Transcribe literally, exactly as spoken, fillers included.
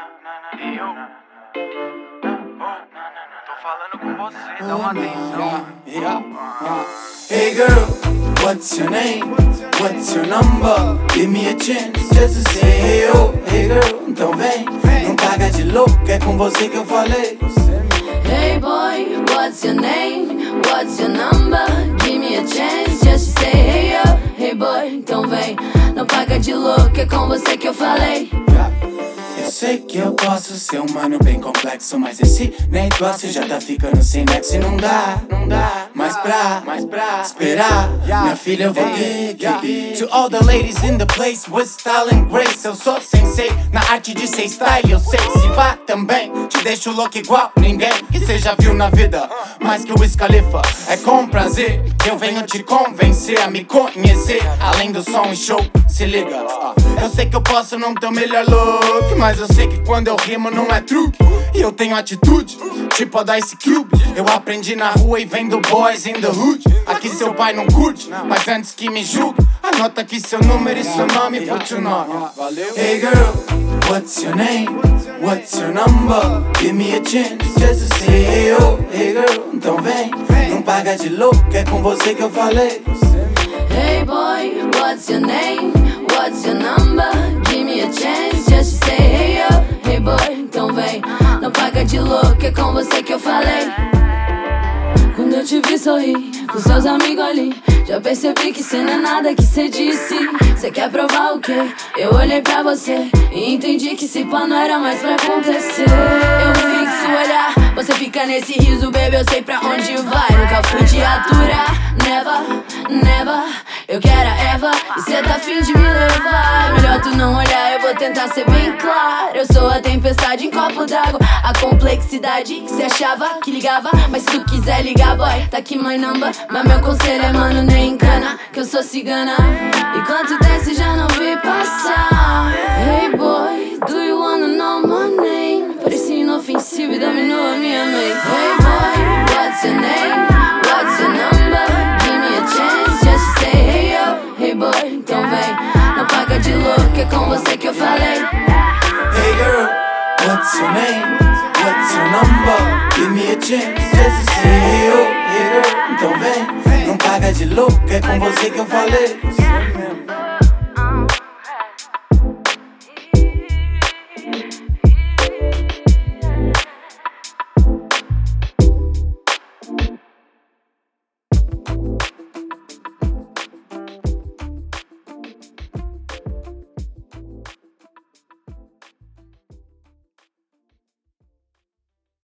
E eu tô falando com você, dá uma atenção. Yeah, yeah. Hey girl, what's your name? What's your number? Give me a chance just to say hey oh. Hey girl, então vem, não paga de louco, é com você que eu falei. Hey boy, what's your name? What's your number? Give me a chance just to say hey yo. Hey boy, então vem, não paga de louco, é com você que eu falei. Eu sei que eu posso ser um mano bem complexo, mas esse negócio já tá ficando sem nexo e não dá, não dá mais pra, mais pra esperar. Minha filha eu vou ter que. To all the ladies in the place with style and grace, eu sou sensei na arte de ser style, eu sei. Se pá também, te deixo louco igual ninguém que cê já viu na vida. Mais que o Wiz Khalifa, é com prazer que eu venho te convencer a me conhecer. Além do som e show, se liga. Eu sei que eu posso não ter o melhor look, mas eu sei que quando eu rimo não é truque. E eu tenho atitude, tipo a da Ice Cube. Eu aprendi na rua e vendo boys in the hood. Aqui seu pai não curte, mas antes que me julgue, anota aqui seu número e seu nome, put your nome. Hey girl, what's your name? What's your number? Give me a chance just to say hey oh. Hey girl, então vem, não paga de louco, é com você que eu falei. Hey boy, what's your name? What's your number? Give me a chance just to say hey yo. Hey boy, então vem, não paga de louco, é com você que eu falei. Quando eu te vi sorrir com seus amigos ali, já percebi que cê não é nada que cê disse. Cê quer provar o quê? Eu olhei pra você e entendi que esse pá não era mais pra acontecer. Eu fixo o olhar, você fica nesse riso, baby, eu sei pra onde vai. Nunca fui de aturar, never, never. Eu quero a Eva e cê tá afim de me levar. Melhor tu não olhar, eu vou tentar ser bem claro. Eu sou a tempestade em copo d'água, a complexidade que cê achava que ligava. Mas se tu quiser ligar, boy, tá aqui my number. Mas meu conselho é, mano, nem encana, que eu sou cigana. E quando desce já não vi passar. Hey boy, do you wanna know my name? Parecia inofensivo e dominou a minha mente. Hey boy, what's your name? What's your number? Give me a chance just to say hey yo. Hey boy, então vem, não paga de louco, é com você que eu falei. Hey girl, what's your name? What's your number? Give me a chance just to say hey oh. Hey girl, então vem, não paga de louco, é com você que eu falei.